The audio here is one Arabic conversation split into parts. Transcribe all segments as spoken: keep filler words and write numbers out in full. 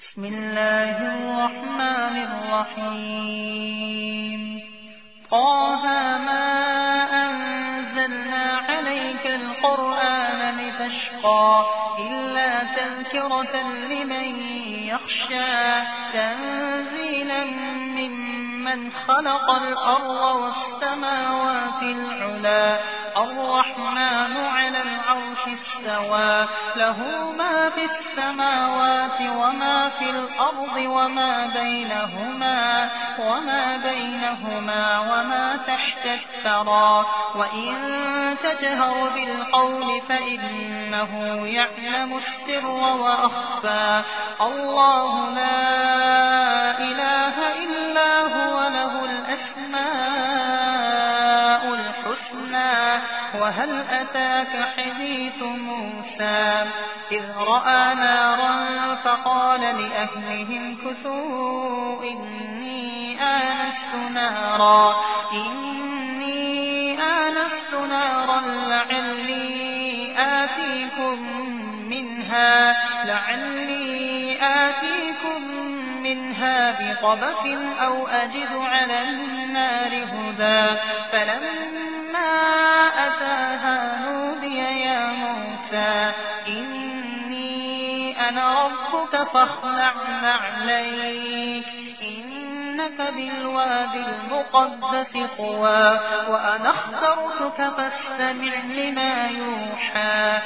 بسم الله الرحمن الرحيم طه ما أنزلنا عليك القرآن لتشقى إلا تذكرة لمن يخشى تنزيلا ممن خلق الأرض والسماوات العلى الرحمن على العرش استوى له ما في السماوات وما في الأرض وما بينهما وما بينهما وما تحت الثرى وإن تجهر بالقول فإنه يعلم السر وأخفى الله لا إله إلا هو له الأسماء الحسنى وهل أتاك حديث موسى إذ رأى نارا فقال لأهلهم كثوا إني آنست نارا إني آنست نارا لعلي آتيكم منها لعلي آتيكم منها بقبس أو أجد على النار هدى فلما أتاها نودي يا موسى إني أنا ربك فاخلع نعليك إنك بالواد المقدس طوى وأنا اخترتك فاستمع لما يوحى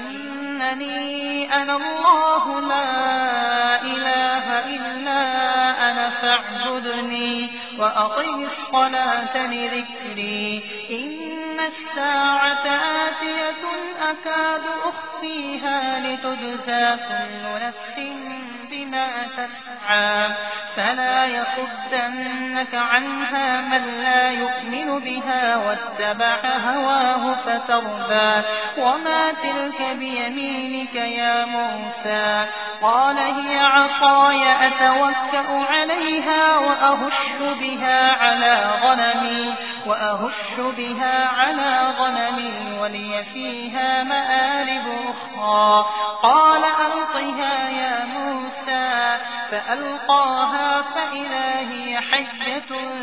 إنني أنا الله لا إله إلا أنا فاعبدني وأقم الصلاة لذكري إن الساعة آتية أكاد أخفيها لتجزى كل نفس بما تسعى فلا يصدنك عنها من لا يؤمن بها واتبع هواه فتردى وما تلك بيمينك يا موسى قال هي عصاي أتوكأ عليها وأهش بها على غنمي وأهش بها على غنمي ولي فيها مآرب أخرى قال ألقها يا موسى فألقاها فإذا هي حية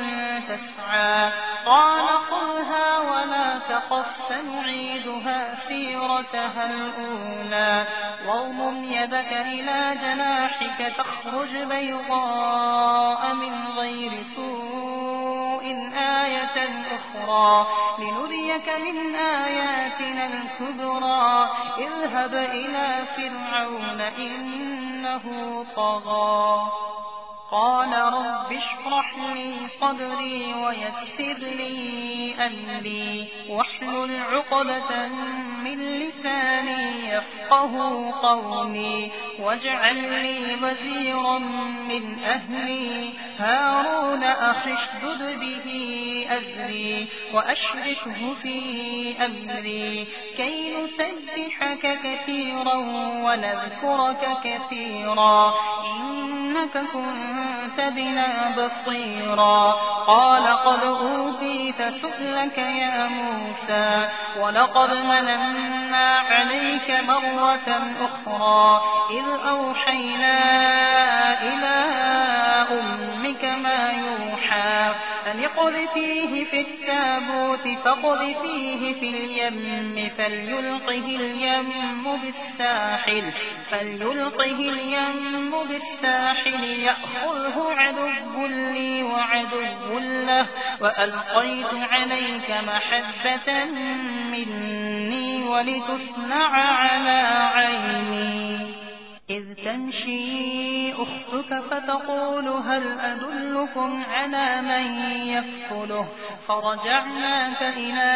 تسعى قال خذها ولا تخف سنعيدها سيرتها الأولى واضم يدك إلى جناحك تخرج بيضاء من غير سوء آية أخرى لنريك من آياتنا الكبرى اذهب إلى فرعون إنه طغى قال رب اشرح لي صدري ويسر لي أمري واحلل عقدة من لساني يفقه قولي واجعل لي وزيرا من أهلي هارون أخي اشدد به أزري وأشركه في أمري كي نسبحك كثيرا ونذكرك كثيرا إنك كنت بنا بصيرا قال قد أوتيت سؤلك يا موسى ولقد مننا عليك مرة أخرى إذ أوحينا إلى أمك ما يوحى أن اقذفيه في التابوت فاقذفيه في اليم فليلقه اليم بالساحل فليلقه اليم بالساحل يأخذه عدو لي وعدو له وألقيت عليك محبة مني ولتصنع على عيني إذ تمشي أختك فتقول هل أدلكم على من يكفله فرجعناك إلى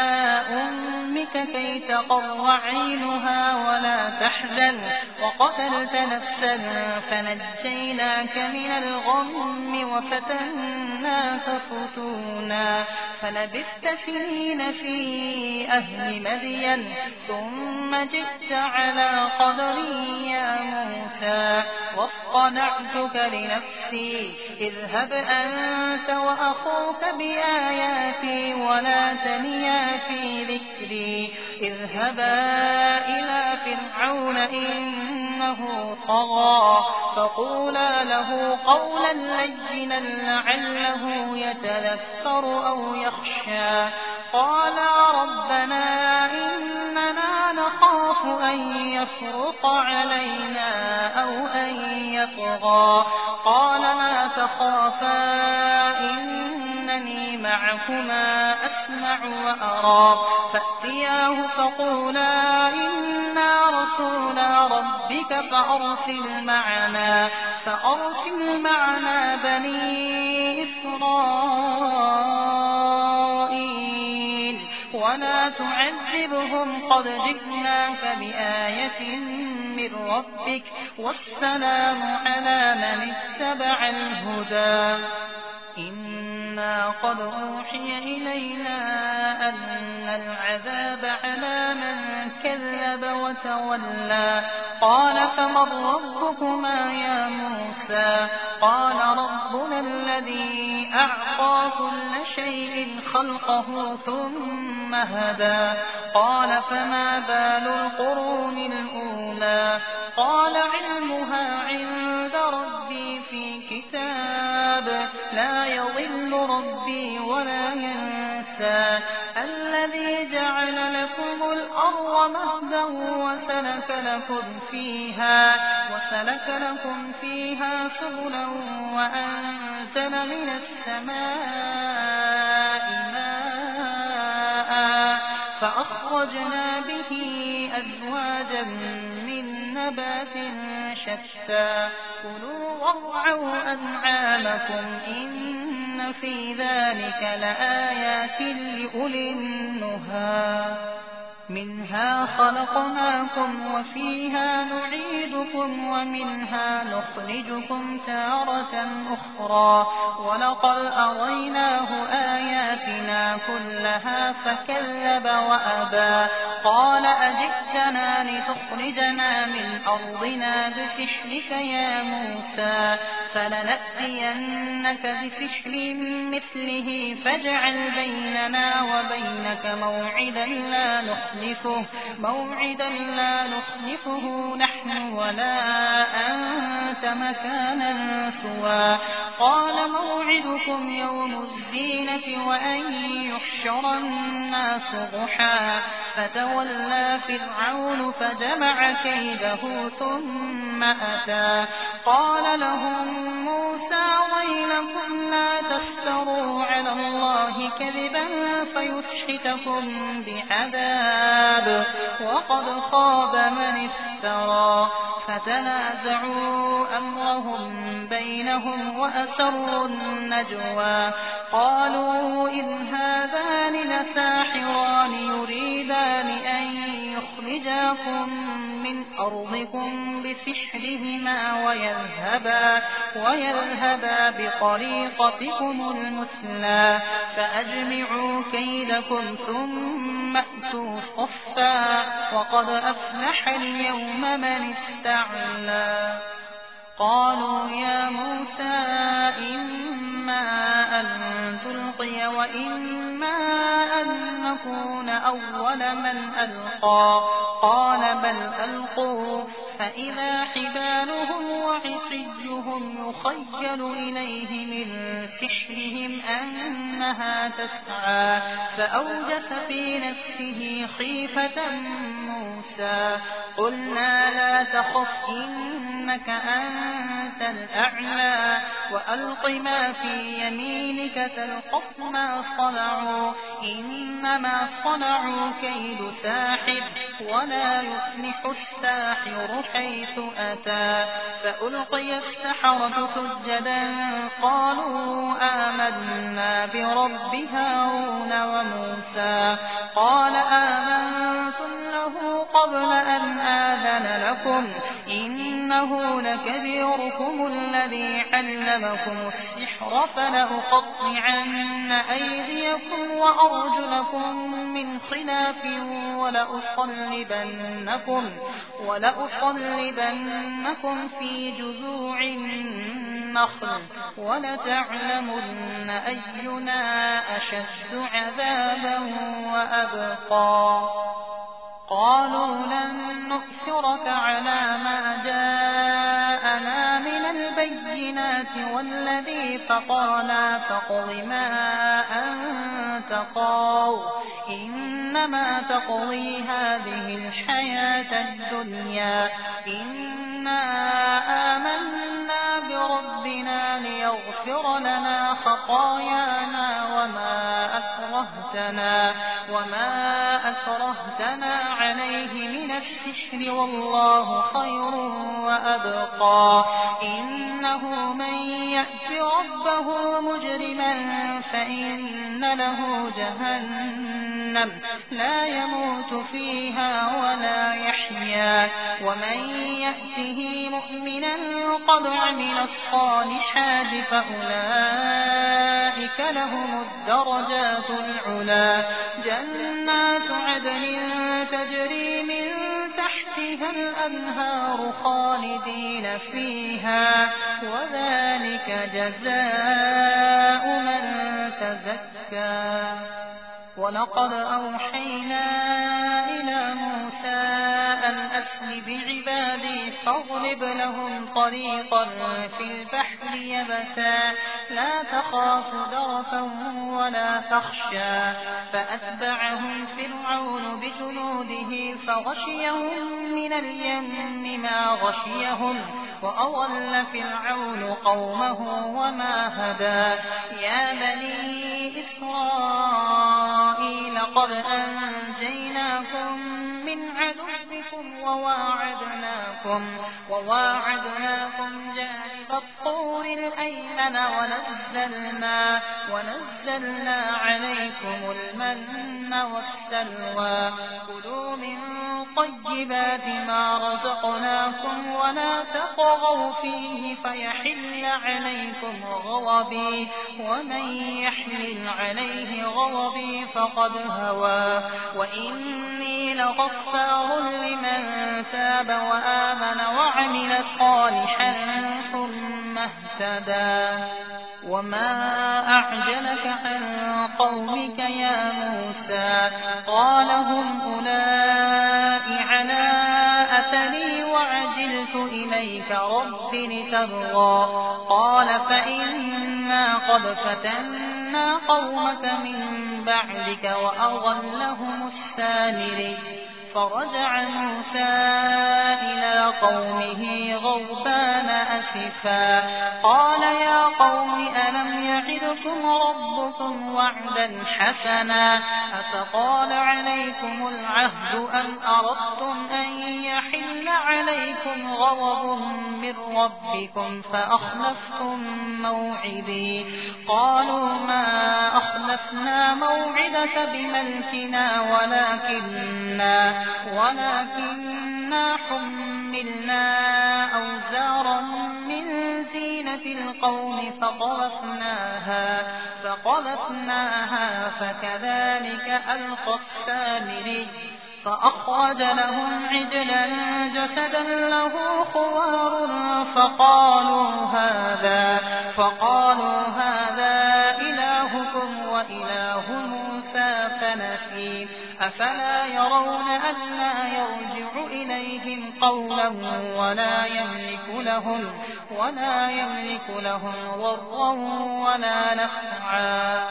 أمك كي تقر عينها ولا تحزن وقتلت نفسا فنجيناك من الغم وفتناك فتونا فلبثت سنين في أهل مدين ثم جئت على قدري يا موسى واصطنعتك لنفسي اذهب أنت وأخوك بآياتي ولا تنيا في ذكري اذهبا إلى فرعون إن إنه طغى فقولا له قولا لينا لعله يتذكر أو يخشى قالا ربنا إننا نخاف أن يفرط علينا أو أن يطغى قال لا تخافا إنني معكما أسمع وأرى فأتياه فقولا إنا رسولا ربك فأرسل معنا فأرسل معنا بني إسرائيل ولا تعذبهم قد جئناك بآية من ربك والسلام على من اتبع الهدى إنا قد أوحي إلينا أن العذاب على من كذب وتولى قال فمن ربكما يا موسى قال ربنا الذي أعطى كل شيء خلقه ثم هدى قال فما بال القرون الأولى قال علمها عند ربي في كتاب لا يضل ربي ولا ينسى الذي جعل لكم الأرض مهدا وسلك لكم فيها وسلك لكم فيها سبلا وأنزل من السماء ماء فأخرجنا به أزواجا من نبات شتى كلوا وارعوا أنعامكم إن في ذلك لآيات لأولي النهى منها خلقناكم وفيها نعيدكم ومنها نخرجكم تارة أخرى ولقد أريناه آياتنا كلها فكذب وأبى قال أجئتنا لتخرجنا من أرضنا بسحرك يا موسى فلنأتينك بسحر مثله فاجعل بيننا وبينك موعدا لا نخلفه موعدا لا نخلفه نحن ولا أنت مكانا سوى قال موعدكم يوم الزينة وأن يحشر الناس ضحى فتولى فرعون فجمع كيده ثم أتى قال لهم موسى ويلكم لا تفتروا على الله كذبا فيسحتكم بعذاب وقد خاب من افترى فتنازعوا أمرهم بينهم وأسروا النجوى قالوا إن هذان لساحران يريدان أن يخرجاكم من أرضكم بسحرهما ويذهبا, ويذهبا بطريقتكم المثلى فأجمعوا كيدكم ثم أتوا صفا وقد أفلح اليوم من استعلى قالوا يا موسى إما أن تلقي وإما أن نكون أول من ألقى قال بل ألقوا فإذا حبالهم وعصيهم يخيل إليه من سحرهم أنها تسعى فأوجس في نفسه خيفة موسى قلنا لا تخف إنك أنت الأعلى وألق ما في يمينك تلقف ما صنعوا إنما صنعوا كيد ساحر ولا يفلح الساحر حيث أتى فألقي السحرة سجدا قالوا آمنا برب هارون وموسى قال آمنتم له قبل أن آذن لكم إنه لكبيركم الذي علمكم السحر فلأقطعن أيديكم وأرجلكم من خلاف ولأصلبنكم, ولأصلبنكم في جذوع النخل ولتعلمن أينا أشد عذابا وأبقى قالوا لن نؤثرك على ما جاءنا من البينات والذي فطرنا فاقض ما أنت قاض إنما تقضي هذه الحياة الدنيا إنا آمنا بربنا ليغفر لنا خطايانا وما أكرهتنا وما أكرهتنا عليه من السحر والله خير وأبقى إنه من يأت ربه مجرما فإن له جهنم لا يموت فيها ولا يحيا ومن يأته مؤمنا قد عمل الصالحات فأولئك لهم الدرجات العلى جنات عدن تجري من تحتها الأنهار خالدين فيها وذلك جزاء من تزكى ولقد أوحينا إلى موسى أن أسر بعبادي فاضرب لهم طريقا في البحر يبسا لا تخاف دركا ولا تخشى فأتبعهم فرعون بجنوده فغشيهم من اليم ما غشيهم وأضل فرعون قومه وما هدى يا بني إسرائيل قد أنجيناكم من عدوكم وواعدناكم وواعدناكم جانب الطور الأيمن ونزلنا ونزلنا عليكم المن والسلوى كلوا من طيبات ما رزقناكم ولا تطغوا فيه فيحل عليكم غضبي ومن يحمل عليه غضبي فقد هوى وإني لغفار لمن تاب وآمن وعمل صالحا ثم اهتدى وما أعجلك عن قومك يا موسى قال هم أولئك على أثري وعجلت إليك رب لترضى قال فإنا قد فتنا قومك من بعدك وأضلهم السامري فرجع موسى إلى قومه غضبان أسفا قال يا قوم ألم يعدكم ربكم وعدا حسنا أفطال عليكم العهد أم أردتم أن يحل عليكم غضب من ربكم فأخلفتم موعدي قالوا ما أخلفنا موعدك بملكنا ولكننا ولكننا حملنا أوزارا من زينة القوم فقذفناها فقذفناها فكذلك ألقى السامري فأخرج لهم عجلا جسدا له خوار فقالوا هذا فقالوا هذا إلهكم وإله موسى فنسي أفلا يرون ألا يرجع إليهم قولا ولا يملك لهم ولا يملك لهم ضرا ولا نفعا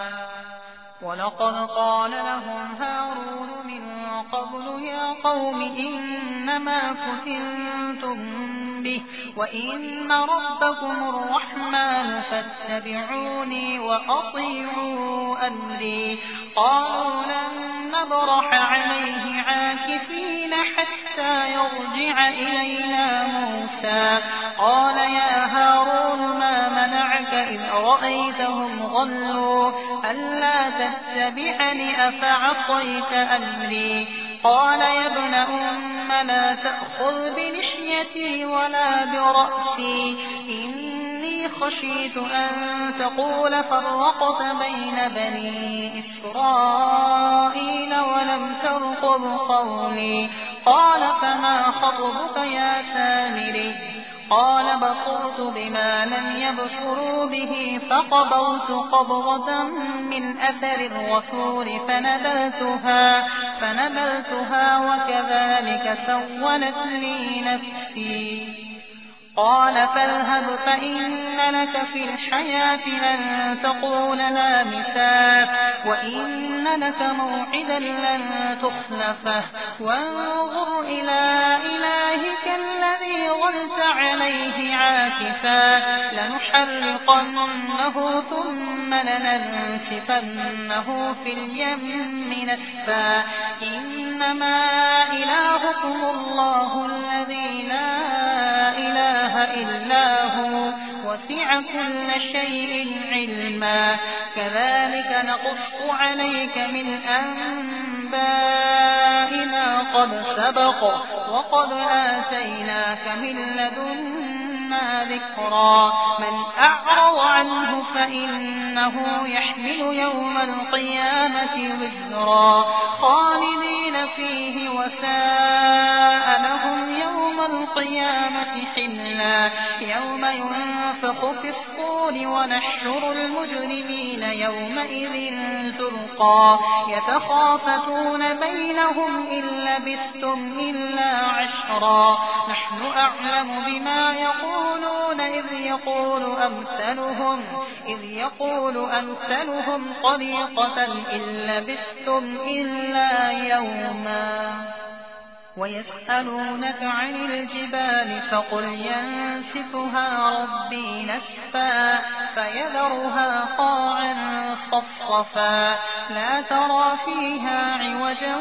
ولقد قال لهم هارون من قبل يا قوم إنما فتنتم به وإن ربكم الرحمن فاتبعوني وأطيعوا أمري قالوا لن نبرح عليه عاكفين حتى يرجع إلينا موسى قال يا هارون ما منعك إذ رأيتهم ضلوا ألا تتبعني أفعصيت أمري قال يا ابن أم لا تأخذ بلحيتي ولا برأسي إني خشيت أن تقول فرقت بين بني إسرائيل ولم ترقب قولي قال فما خطبك يا سامري قال بصرت بما لم يبصروا به فقبضت قبضة من أثر الرسول فنبذتها, فنبذتها وكذلك سولت لي نفسي. قال فاذهب فإن لك في الحياة أن تقول لا مساس وإن لك موعدا لن تخلفه وانظر إلى إلهك الذي ظلت عليه عاكفا لنحرقنه ثم لننسفنه في اليم نسفا إنما إلهكم الله الذي لا إله إلا هو وسع كل شيء علما كذلك نقص عليك من أنباء ما قد سبق وقد آتيناك من لدنا ذكرا من أعرض عنه فإنه يحمل يوم القيامة وزرا خالدين فيه وساء لهم يوم القيامة حملا يوم ينفخ في الصور ونحشر المجرمين يومئذ زرقا يتخافتون بينهم إن لبثتم إلا عشرا نحن أعلم بما يقولون إذ يقول أمثلهم إذ يقول أمثلهم طريقة إن لبثتم إلا يوما ويسألونك عن الجبال فقل ينسفها ربي نسفا فيذرها قاعا صفصفا لا ترى فيها عوجا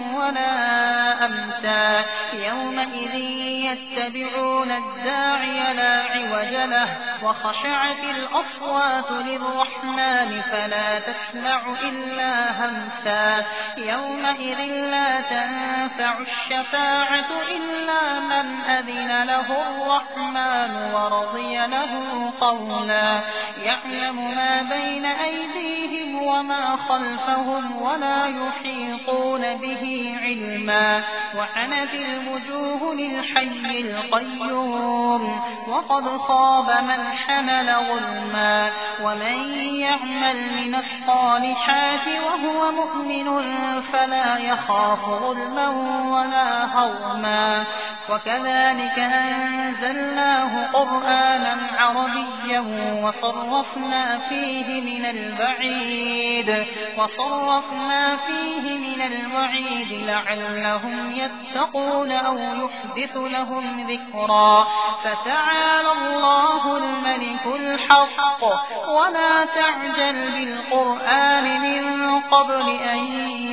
ولا أمتا يومئذ يتبعون الداعي لا عوج له وخشعت الأصوات للرحمن فلا تسمع إلا همسا يومئذ لا تنفع الشفاعة إلا من أذن له الرحمن ورضي له قولا يعلم ما بين أيديهم وما خلفهم ولا يحيطون به علما وعنت الوجوه للحي القيوم وقد خاب من حمل ظلما ومن يعمل من الصالحات وهو مؤمن فلا يخاف ظلما ولا هضما وكذلك أنزلناه قرآنا عربيا وصرفنا فيه من البعيد وصرفنا فيه من الوعيد لعلهم يتقون أو يحدث لهم ذكرا فتعالى الله الملك الحق ولا تعجل بالقرآن من قبل أن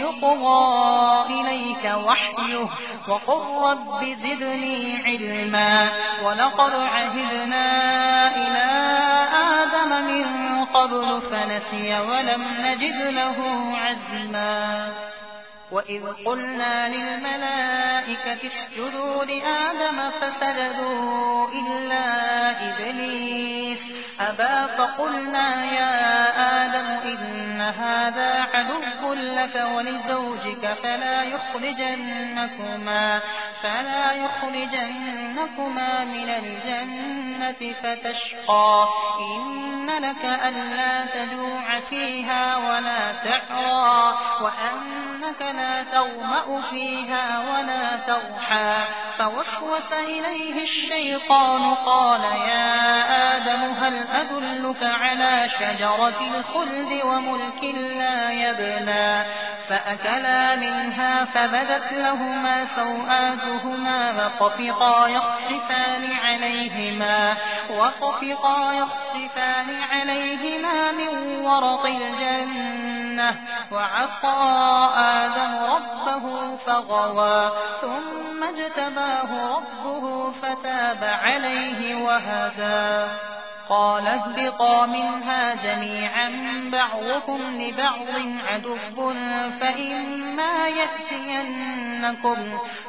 يقضى إليك وحيه وقل رب زدني علما ولقد عهدنا إلى آدم من قبل فنسي ولم نجد له عزما وإذ قلنا للملائكة اسجدوا لآدم فسجدوا إلا إبليس أبى فقلنا يا آدم إن هذا عدو لك ولزوجك فلا يخرجنكما فلا يخرجنكما من الجنة فتشقى إن لك ألا تجوع فيها ولا تعرى وأنك لا تظمأ فيها ولا تضحى فوسوس إليه الشيطان قال يا آدم هل أدلك على شجرة الخلد وملك لا يبلى فأكلا منها فبدت لهما سوآتهما وطفقا يخصفان عليهما وطفقا يخصفان عليهما من ورق الجنة وعصى آدم ربه فغوى ثم اجتباه ربه فتاب عليه وهدى قال اهبطا منها جميعا بعضكم لبعض عدو فإما يأتينكم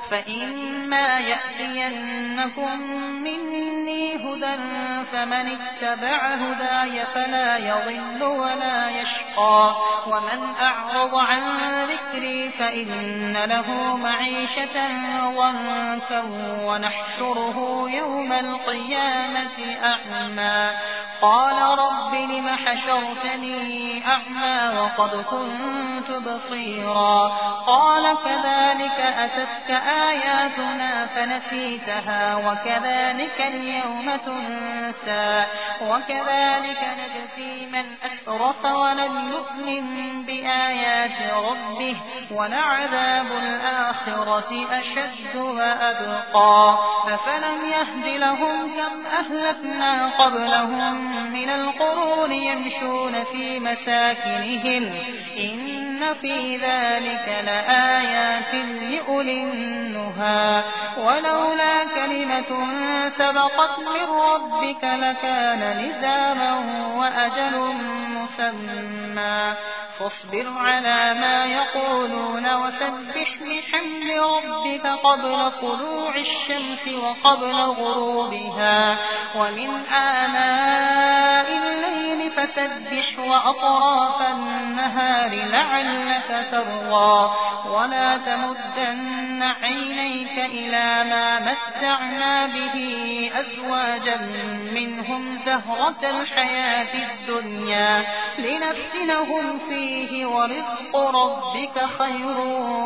فإما يأتينكم مني هدى فمن اتبع هداي فلا يضل ولا يشقى ومن أعرض عن ذكري فإن له معيشة ضنكا ونحشره يوم القيامة أعمى قال رب لم حشرتني أعمى وقد كنت بصيرا قال كذلك أتتك آياتنا فنسيتها وكذلك اليوم تنسى وكذلك نجزي من أسرف ولم يؤمن بآيات ربه ولعذاب الآخرة أشد وأبقى أفلم يهد لهم كم أهلكنا قبلهم من القرون يمشون في مساكنهم إن في ذلك لآيات لأولي النهى ولولا كلمة سبقت من ربك لكان لزاما وأجل مسمى فاصبر على ما يقولون وسبح بحمد ربك قبل طلوع الشمس وقبل غروبها ومن آناء الليل فسبح وأطراف النهار لعلك ترضى ولا تمدن عينيك إلى ما متعنا به أزواجا منهم زهرة الحياة الدنيا لنفتنهم فيه ورزق ربك خير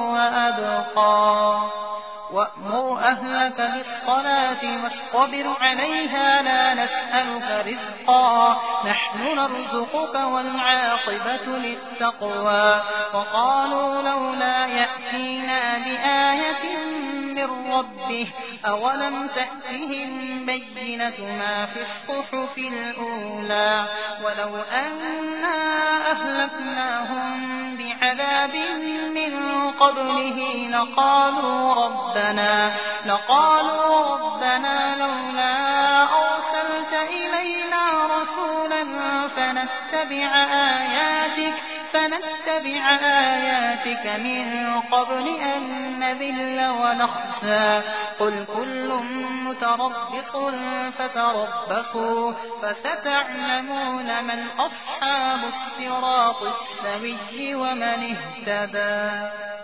وأبقى وأمر أهلك بالصلاة واصطبر عليها لا نسألك رزقا نحن نرزقك والعاقبة للتقوى وقالوا لولا يأتينا بآية من ربه أولم تأتهم بينة ما في الصحف الأولى ولو أنا أهلكناهم بعذاب من قبله لقالوا ربنا لقالوا ربنا لولا أرسلت إلينا رسولا فنتبع آياتك فنتبع آياتك من قبل أن نذل ونخزى قل كل متربص فتربصوا فستعلمون من أصحاب الصراط السوي ومن اهتدى.